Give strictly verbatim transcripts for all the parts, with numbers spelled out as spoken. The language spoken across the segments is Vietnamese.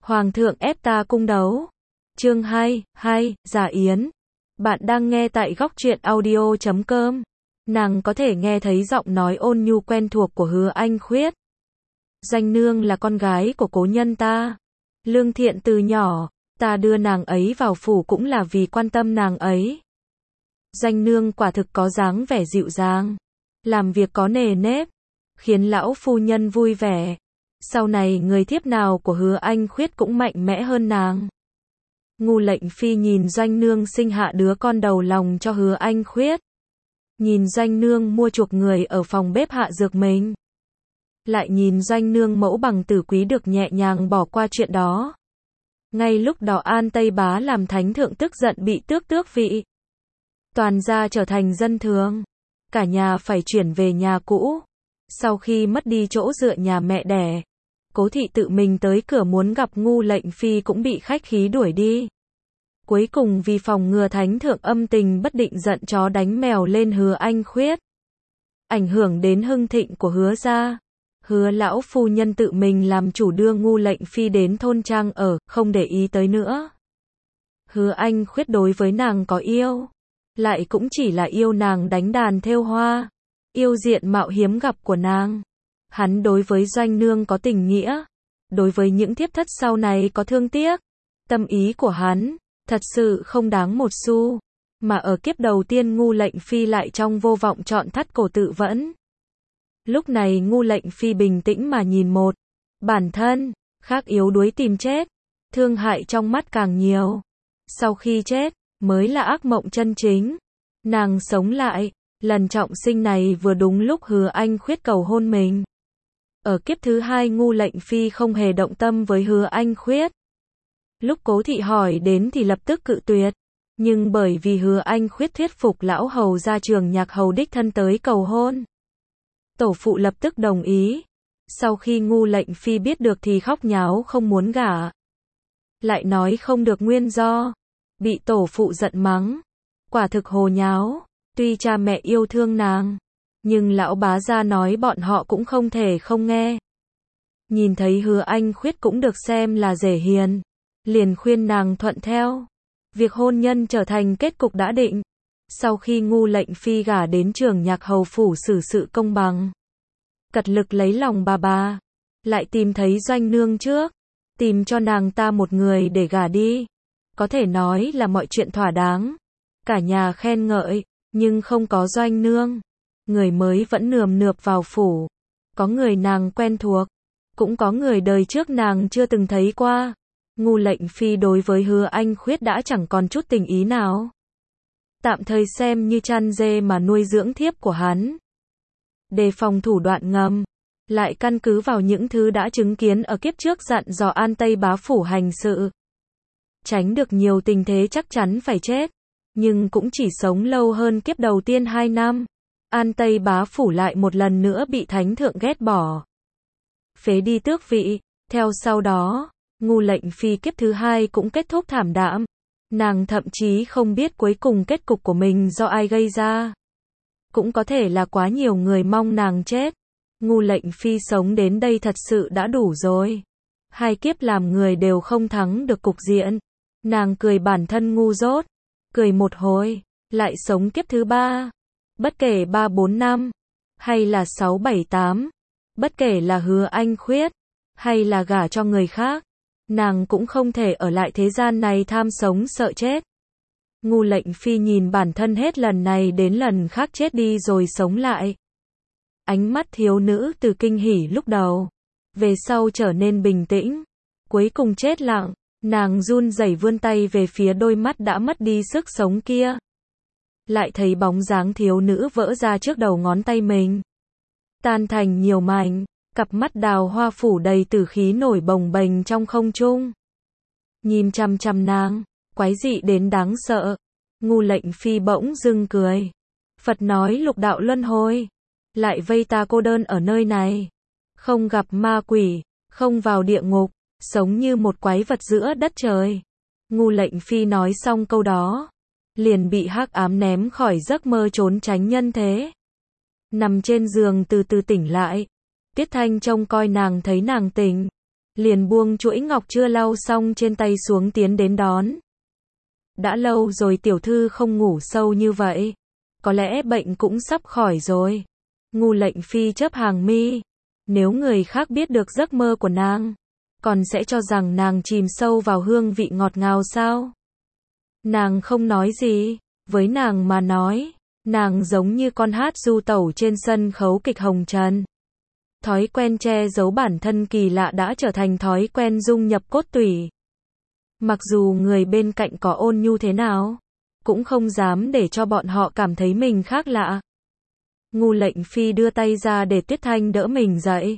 Hoàng thượng ép ta cung đấu. Chương hai, hai, Giả Yến. Bạn đang nghe tại góc truyện audio chấm com. Nàng có thể nghe thấy giọng nói ôn nhu quen thuộc của Hứa Anh Khuyết. Doanh nương là con gái của cố nhân ta. Lương thiện từ nhỏ, ta đưa nàng ấy vào phủ cũng là vì quan tâm nàng ấy. Doanh nương quả thực có dáng vẻ dịu dàng, làm việc có nề nếp, khiến lão phu nhân vui vẻ. Sau này người thiếp nào của Hứa Anh Khuyết cũng mạnh mẽ hơn nàng. Ngu Lệnh Phi nhìn Doanh nương sinh hạ đứa con đầu lòng cho Hứa Anh Khuyết. Nhìn Doanh nương mua chuộc người ở phòng bếp hạ dược mình. Lại nhìn Doanh nương mẫu bằng tử quý được nhẹ nhàng bỏ qua chuyện đó. Ngay lúc đó An Tây Bá làm thánh thượng tức giận bị tước tước vị. Toàn gia trở thành dân thường. Cả nhà phải chuyển về nhà cũ. Sau khi mất đi chỗ dựa nhà mẹ đẻ, Cố thị tự mình tới cửa muốn gặp Ngu Lệnh Phi cũng bị khách khí đuổi đi. Cuối cùng vì phòng ngừa thánh thượng âm tình bất định giận chó đánh mèo lên Hứa Anh Khuyết, ảnh hưởng đến hưng thịnh của Hứa gia. Hứa lão phu nhân tự mình làm chủ đưa Ngu Lệnh Phi đến thôn trang ở, không để ý tới nữa. Hứa Anh Khuyết đối với nàng có yêu, lại cũng chỉ là yêu nàng đánh đàn thêu hoa, yêu diện mạo hiếm gặp của nàng. Hắn đối với Doanh nương có tình nghĩa, đối với những thiếp thất sau này có thương tiếc. Tâm ý của hắn, thật sự không đáng một xu. Mà ở kiếp đầu tiên Ngu Lệnh Phi lại trong vô vọng chọn thắt cổ tự vẫn. Lúc này Ngu Lệnh Phi bình tĩnh mà nhìn một bản thân khác yếu đuối tìm chết, thương hại trong mắt càng nhiều. Sau khi chết, mới là ác mộng chân chính. Nàng sống lại, lần trọng sinh này vừa đúng lúc Hứa Anh Khuyết cầu hôn mình. Ở kiếp thứ hai Ngu Lệnh Phi không hề động tâm với Hứa Anh Khuyết. Lúc Cố thị hỏi đến thì lập tức cự tuyệt. Nhưng bởi vì Hứa Anh Khuyết thuyết phục lão hầu ra Trường Nhạc hầu đích thân tới cầu hôn, tổ phụ lập tức đồng ý. Sau khi Ngu Lệnh Phi biết được thì khóc nháo không muốn gả. Lại nói không được nguyên do, bị tổ phụ giận mắng. Quả thực hồ nháo. Tuy cha mẹ yêu thương nàng, nhưng lão bá gia nói bọn họ cũng không thể không nghe. Nhìn thấy Hứa Anh Khuyết cũng được xem là rể hiền, liền khuyên nàng thuận theo. Việc hôn nhân trở thành kết cục đã định. Sau khi Ngu Lệnh Phi gả đến Trường Nhạc hầu phủ xử sự công bằng, cật lực lấy lòng bà bà, lại tìm thấy Doanh nương trước, tìm cho nàng ta một người để gả đi. Có thể nói là mọi chuyện thỏa đáng, cả nhà khen ngợi, nhưng không có Doanh nương. Người mới vẫn nườm nượp vào phủ, có người nàng quen thuộc, cũng có người đời trước nàng chưa từng thấy qua. Ngu Lệnh Phi đối với Hứa Anh Khuyết đã chẳng còn chút tình ý nào. Tạm thời xem như chăn dê mà nuôi dưỡng thiếp của hắn. Đề phòng thủ đoạn ngầm, lại căn cứ vào những thứ đã chứng kiến ở kiếp trước dặn dò An Tây Bá phủ hành sự. Tránh được nhiều tình thế chắc chắn phải chết, nhưng cũng chỉ sống lâu hơn kiếp đầu tiên hai năm. An Tây Bá phủ lại một lần nữa bị thánh thượng ghét bỏ, phế đi tước vị. Theo sau đó, Ngu Lệnh Phi kiếp thứ hai cũng kết thúc thảm đạm. Nàng thậm chí không biết cuối cùng kết cục của mình do ai gây ra. Cũng có thể là quá nhiều người mong nàng chết. Ngu Lệnh Phi sống đến đây thật sự đã đủ rồi. Hai kiếp làm người đều không thắng được cục diện. Nàng cười bản thân ngu dốt, cười một hồi, lại sống kiếp thứ ba. Bất kể ba bốn năm, hay là sáu bảy tám, bất kể là Hứa Anh Khuyết, hay là gả cho người khác, nàng cũng không thể ở lại thế gian này tham sống sợ chết. Ngu Lệnh Phi nhìn bản thân hết lần này đến lần khác chết đi rồi sống lại. Ánh mắt thiếu nữ từ kinh hỉ lúc đầu, về sau trở nên bình tĩnh, cuối cùng chết lặng. Nàng run rẩy vươn tay về phía đôi mắt đã mất đi sức sống kia. Lại thấy bóng dáng thiếu nữ vỡ ra trước đầu ngón tay mình, tan thành nhiều mảnh. Cặp mắt đào hoa phủ đầy tử khí nổi bồng bềnh trong không trung. Nhìn chằm chằm nàng, quái dị đến đáng sợ. Ngu Lệnh Phi bỗng dưng cười. Phật nói lục đạo luân hồi, lại vây ta cô đơn ở nơi này. Không gặp ma quỷ, không vào địa ngục, sống như một quái vật giữa đất trời. Ngu Lệnh Phi nói xong câu đó, liền bị hắc ám ném khỏi giấc mơ trốn tránh nhân thế. Nằm trên giường từ từ tỉnh lại. Tiết Thanh trông coi nàng thấy nàng tỉnh, liền buông chuỗi ngọc chưa lau xong trên tay xuống tiến đến đón. Đã lâu rồi tiểu thư không ngủ sâu như vậy. Có lẽ bệnh cũng sắp khỏi rồi. Ngu Lệnh Phi chớp hàng mi. Nếu người khác biết được giấc mơ của nàng, còn sẽ cho rằng nàng chìm sâu vào hương vị ngọt ngào sao? Nàng không nói gì. Với nàng mà nói, nàng giống như con hát du tẩu trên sân khấu kịch hồng trần. Thói quen che giấu bản thân kỳ lạ đã trở thành thói quen dung nhập cốt tủy. Mặc dù người bên cạnh có ôn nhu thế nào, cũng không dám để cho bọn họ cảm thấy mình khác lạ. Ngu Lệnh Phi đưa tay ra để Tuyết Thanh đỡ mình dậy.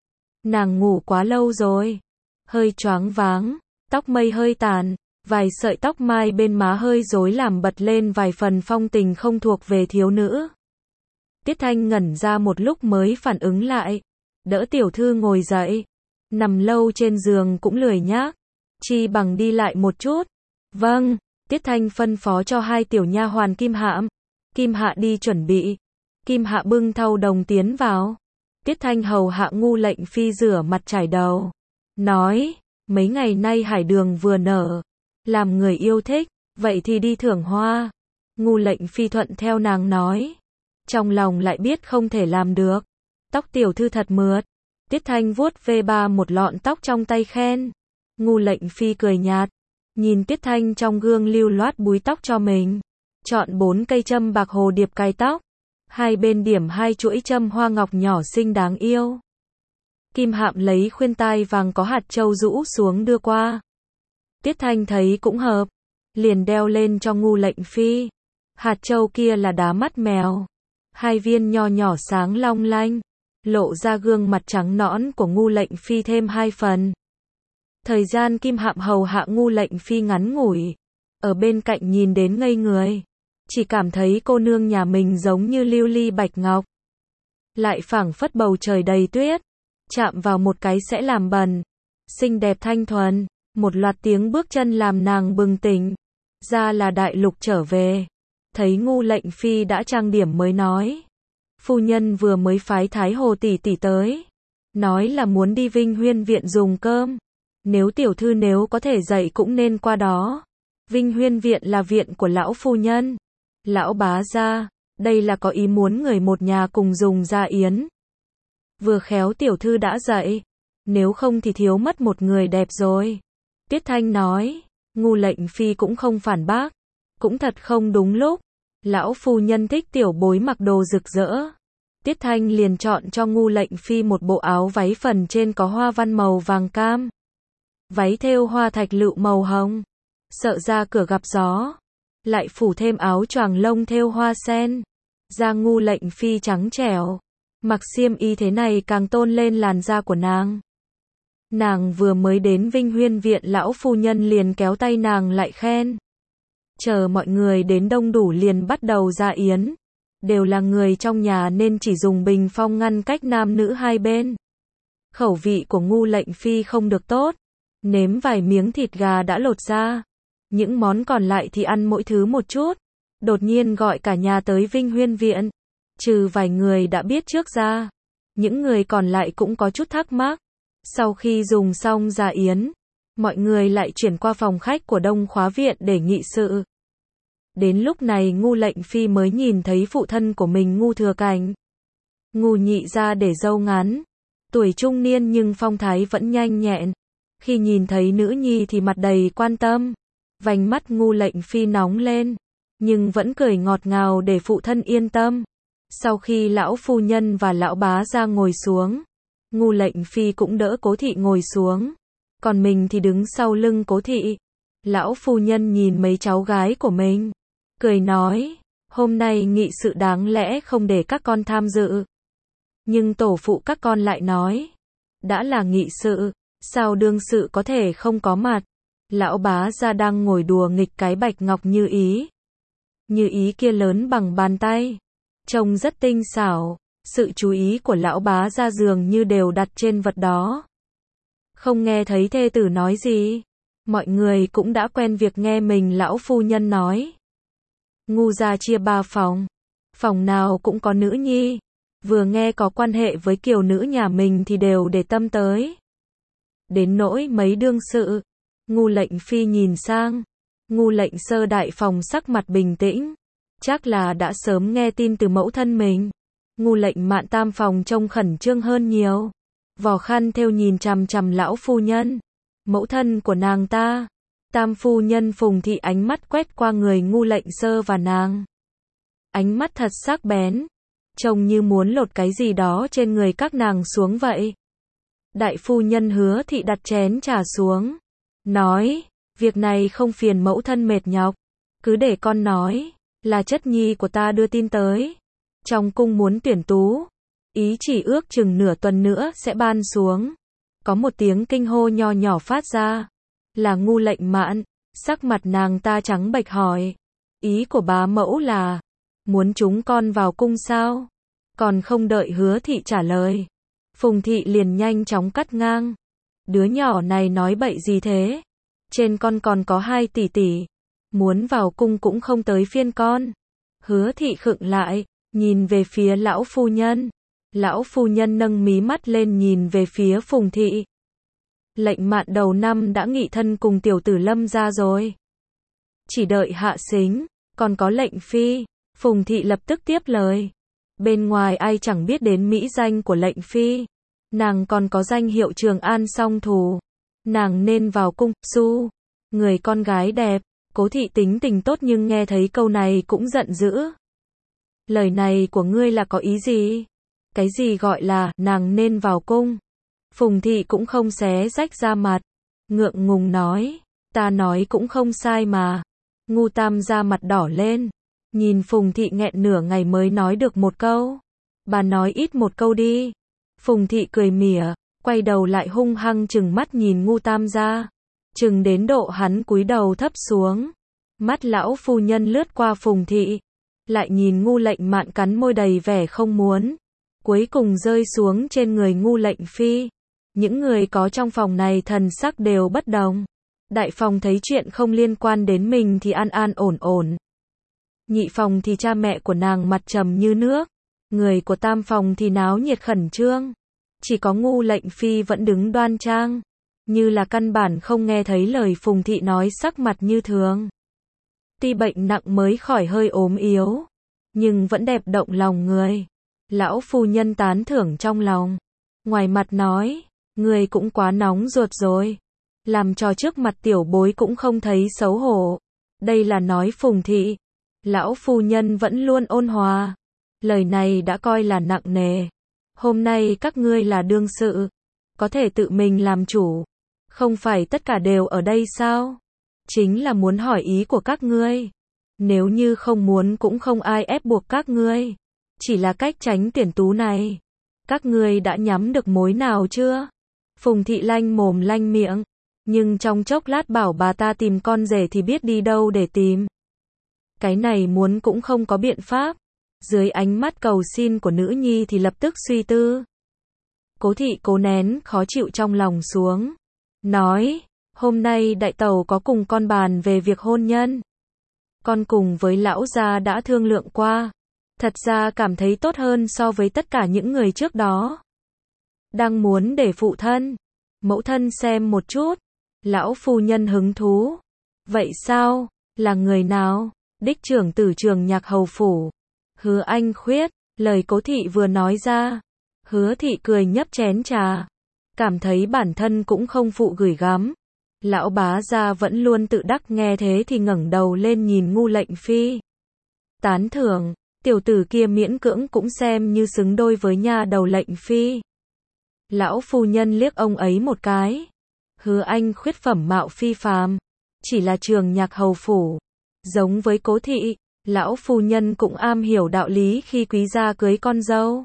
Nàng ngủ quá lâu rồi, hơi choáng váng, tóc mây hơi tàn, vài sợi tóc mai bên má hơi rối làm bật lên vài phần phong tình không thuộc về thiếu nữ. Tuyết Thanh ngẩn ra một lúc mới phản ứng lại, đỡ tiểu thư ngồi dậy. Nằm lâu trên giường cũng lười nhác, chi bằng đi lại một chút. Vâng, Tuyết Thanh phân phó cho hai tiểu nha hoàn Kim Hạm. Kim Hạ đi chuẩn bị. Kim Hạ bưng thau đồng tiến vào. Tuyết Thanh hầu hạ Ngu Lệnh Phi rửa mặt chải đầu. Nói, mấy ngày nay hải đường vừa nở, làm người yêu thích, vậy thì đi thưởng hoa. Ngu Lệnh Phi thuận theo nàng nói. Trong lòng lại biết không thể làm được. Tóc tiểu thư thật mượt. Tuyết Thanh vuốt ve ba một lọn tóc trong tay khen. Ngu Lệnh Phi cười nhạt, nhìn Tuyết Thanh trong gương lưu loát búi tóc cho mình. Chọn bốn cây châm bạc hồ điệp cài tóc. Hai bên điểm hai chuỗi châm hoa ngọc nhỏ xinh đáng yêu. Kim Hạm lấy khuyên tai vàng có hạt châu rũ xuống đưa qua. Tuyết Thanh thấy cũng hợp, liền đeo lên cho Ngu Lệnh Phi. Hạt châu kia là đá mắt mèo. Hai viên nho nhỏ sáng long lanh, lộ ra gương mặt trắng nõn của Ngu Lệnh Phi thêm hai phần. Thời gian Kim Hạm hầu hạ Ngu Lệnh Phi ngắn ngủi, ở bên cạnh nhìn đến ngây người, chỉ cảm thấy cô nương nhà mình giống như lưu ly bạch ngọc, lại phảng phất bầu trời đầy tuyết, chạm vào một cái sẽ làm bẩn, xinh đẹp thanh thuần. Một loạt tiếng bước chân làm nàng bừng tỉnh, ra là đại lục trở về. Thấy Ngu Lệnh Phi đã trang điểm mới nói, phu nhân vừa mới phái Thái Hồ tỷ tỷ tới, nói là muốn đi Vinh Huyên viện dùng cơm. Nếu tiểu thư nếu có thể dậy cũng nên qua đó. Vinh Huyên viện là viện của lão phu nhân, lão bá gia, đây là có ý muốn người một nhà cùng dùng gia yến. Vừa khéo tiểu thư đã dậy, nếu không thì thiếu mất một người đẹp rồi. Tuyết Thanh nói. Ngu Lệnh Phi cũng không phản bác, cũng thật không đúng lúc. Lão phu nhân thích tiểu bối mặc đồ rực rỡ. Tuyết Thanh liền chọn cho Ngu Lệnh Phi một bộ áo váy phần trên có hoa văn màu vàng cam, váy thêu hoa thạch lựu màu hồng, sợ ra cửa gặp gió, lại phủ thêm áo choàng lông thêu hoa sen. Da Ngu Lệnh Phi trắng trẻo, mặc xiêm y thế này càng tôn lên làn da của nàng. Nàng vừa mới đến Vinh Huyên viện, lão phu nhân liền kéo tay nàng lại khen. Chờ mọi người đến đông đủ liền bắt đầu ra yến. Đều là người trong nhà nên chỉ dùng bình phong ngăn cách nam nữ hai bên. Khẩu vị của Ngu Lệnh Phi không được tốt, nếm vài miếng thịt gà đã lột ra. Những món còn lại thì ăn mỗi thứ một chút. Đột nhiên gọi cả nhà tới Vinh Huyên viện. Trừ vài người đã biết trước ra, những người còn lại cũng có chút thắc mắc. Sau khi dùng xong gia yến, mọi người lại chuyển qua phòng khách của Đông Khóa viện để nghị sự. Đến lúc này Ngu Lệnh Phi mới nhìn thấy phụ thân của mình Ngu Thừa Cảnh. Ngu nhị ra để râu ngắn, tuổi trung niên nhưng phong thái vẫn nhanh nhẹn. Khi nhìn thấy nữ nhi thì mặt đầy quan tâm. Vành mắt Ngu Lệnh Phi nóng lên, nhưng vẫn cười ngọt ngào để phụ thân yên tâm. Sau khi lão phu nhân và lão bá ra ngồi xuống, Ngu Lệnh Phi cũng đỡ Cố thị ngồi xuống, còn mình thì đứng sau lưng Cố thị. Lão phu nhân nhìn mấy cháu gái của mình, cười nói, hôm nay nghị sự đáng lẽ không để các con tham dự. Nhưng tổ phụ các con lại nói, đã là nghị sự, sao đương sự có thể không có mặt. Lão bá gia đang ngồi đùa nghịch cái bạch ngọc như ý. Như ý kia lớn bằng bàn tay, trông rất tinh xảo. Sự chú ý của lão bá gia dường như đều đặt trên vật đó. Không nghe thấy thê tử nói gì. Mọi người cũng đã quen việc nghe mình lão phu nhân nói. Ngu gia chia ba phòng, phòng nào cũng có nữ nhi. Vừa nghe có quan hệ với kiều nữ nhà mình thì đều để tâm tới. đến nỗi mấy đương sự. Ngu Lệnh Phi nhìn sang, Ngu Lệnh Sơ đại phòng sắc mặt bình tĩnh, chắc là đã sớm nghe tin từ mẫu thân mình. Ngu Lệnh Mạn tam phòng trông khẩn trương hơn nhiều, vò khăn thêu nhìn chằm chằm lão phu nhân, mẫu thân của nàng ta. Tam phu nhân Phùng Thị ánh mắt quét qua người Ngu Lệnh Sơ và nàng. Ánh mắt thật sắc bén, trông như muốn lột cái gì đó trên người các nàng xuống vậy. Đại phu nhân Hứa Thị đặt chén trà xuống, nói, việc này không phiền mẫu thân mệt nhọc, cứ để con nói, là chất nhi của ta đưa tin tới. Trong cung muốn tuyển tú, ý chỉ ước chừng nửa tuần nữa sẽ ban xuống. Có một tiếng kinh hô nho nhỏ phát ra, là Ngu Lệnh Mạn, sắc mặt nàng ta trắng bệch hỏi, ý của bá mẫu là, muốn chúng con vào cung sao? Còn không đợi Hứa Thị trả lời, Phùng Thị liền nhanh chóng cắt ngang, đứa nhỏ này nói bậy gì thế? Trên con còn có hai tỷ tỷ, muốn vào cung cũng không tới phiên con. Hứa Thị khựng lại, nhìn về phía lão phu nhân. Lão phu nhân nâng mí mắt lên nhìn về phía Phùng Thị. Lệnh Mạn đầu năm đã nghị thân cùng tiểu tử Lâm gia rồi. Chỉ đợi hạ xính, còn có Lệnh Phi. Phùng Thị lập tức tiếp lời. Bên ngoài ai chẳng biết đến mỹ danh của Lệnh Phi. Nàng còn có danh hiệu Trường An song thù. Nàng nên vào cung. Su, người con gái đẹp. Cố Thị tính tình tốt nhưng nghe thấy câu này cũng giận dữ. Lời này của ngươi là có ý gì? Cái gì gọi là nàng nên vào cung? Phùng Thị cũng không xé rách ra mặt, ngượng ngùng nói, ta nói cũng không sai mà. Ngu Tam ra mặt đỏ lên, nhìn Phùng Thị nghẹn nửa ngày mới nói được một câu. Bà nói ít một câu đi. Phùng Thị cười mỉa, quay đầu lại hung hăng trừng mắt nhìn Ngu Tam ra, trừng đến độ hắn cúi đầu thấp xuống. Mắt lão phu nhân lướt qua Phùng Thị, lại nhìn Ngu Lệnh Mạn cắn môi đầy vẻ không muốn, cuối cùng rơi xuống trên người Ngu Lệnh Phi. Những người có trong phòng này thần sắc đều bất đồng. Đại phòng thấy chuyện không liên quan đến mình thì an an ổn ổn. Nhị phòng thì cha mẹ của nàng mặt trầm như nước. Người của tam phòng thì náo nhiệt khẩn trương. Chỉ có Ngu Lệnh Phi vẫn đứng đoan trang, như là căn bản không nghe thấy lời Phùng Thị nói, sắc mặt như thường. Tuy bệnh nặng mới khỏi hơi ốm yếu, nhưng vẫn đẹp động lòng người. Lão phu nhân tán thưởng trong lòng, ngoài mặt nói, người cũng quá nóng ruột rồi, làm trò trước mặt tiểu bối cũng không thấy xấu hổ. Đây là nói Phùng Thị. Lão phu nhân vẫn luôn ôn hòa, lời này đã coi là nặng nề. Hôm nay các ngươi là đương sự, có thể tự mình làm chủ, không phải tất cả đều ở đây sao? Chính là muốn hỏi ý của các ngươi. Nếu như không muốn cũng không ai ép buộc các ngươi, chỉ là cách tránh tuyển tú này. Các ngươi đã nhắm được mối nào chưa? Phùng Thị lanh mồm lanh miệng, nhưng trong chốc lát bảo bà ta tìm con rể thì biết đi đâu để tìm. Cái này muốn cũng không có biện pháp. Dưới ánh mắt cầu xin của nữ nhi thì lập tức suy tư. Cố Thị cố nén khó chịu trong lòng xuống, nói, hôm nay đại tẩu có cùng con bàn về việc hôn nhân. Con cùng với lão gia đã thương lượng qua, thật ra cảm thấy tốt hơn so với tất cả những người trước đó. Đang muốn để phụ thân, mẫu thân xem một chút. Lão phu nhân hứng thú. Vậy sao? Là người nào? Đích trưởng tử Trường Nhạc hầu phủ, Hứa Anh Khuyết. Lời Cố Thị vừa nói ra, Hứa Thị cười nhấp chén trà, cảm thấy bản thân cũng không phụ gửi gắm. Lão bá gia vẫn luôn tự đắc, nghe thế thì ngẩng đầu lên nhìn Ngu Lệnh Phi. Tán thưởng, tiểu tử kia miễn cưỡng cũng xem như xứng đôi với nha đầu Lệnh Phi. Lão phu nhân liếc ông ấy một cái. Hứa Anh Khuyết phẩm mạo phi phàm, chỉ là Trường Nhạc hầu phủ. Giống với Cố Thị, lão phu nhân cũng am hiểu đạo lý khi quý gia cưới con dâu.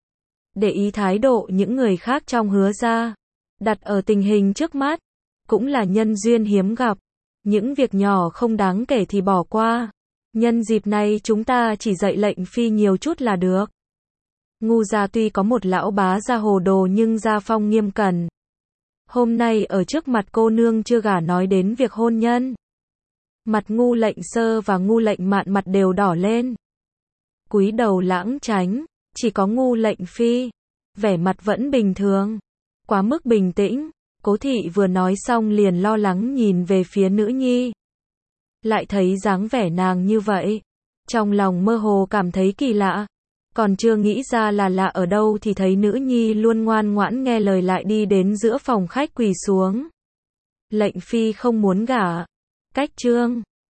Để ý thái độ những người khác trong Hứa gia, đặt ở tình hình trước mắt, cũng là nhân duyên hiếm gặp. Những việc nhỏ không đáng kể thì bỏ qua. Nhân dịp này chúng ta chỉ dạy Lệnh Phi nhiều chút là được. Ngu gia tuy có một lão bá gia hồ đồ nhưng gia phong nghiêm cẩn. Hôm nay ở trước mặt cô nương chưa gả nói đến việc hôn nhân. Mặt Ngu Lệnh Sơ và Ngu Lệnh Mạn mặt đều đỏ lên, cúi đầu lãng tránh. Chỉ có Ngu Lệnh Phi, vẻ mặt vẫn bình thường, quá mức bình tĩnh. Cố thị vừa nói xong liền lo lắng nhìn về phía nữ nhi. Lại thấy dáng vẻ nàng như vậy. Trong lòng mơ hồ cảm thấy kỳ lạ. Còn chưa nghĩ ra là lạ ở đâu thì thấy nữ nhi luôn ngoan ngoãn nghe lời lại đi đến giữa phòng khách quỳ xuống. Lệnh phi không muốn gả. Cách chương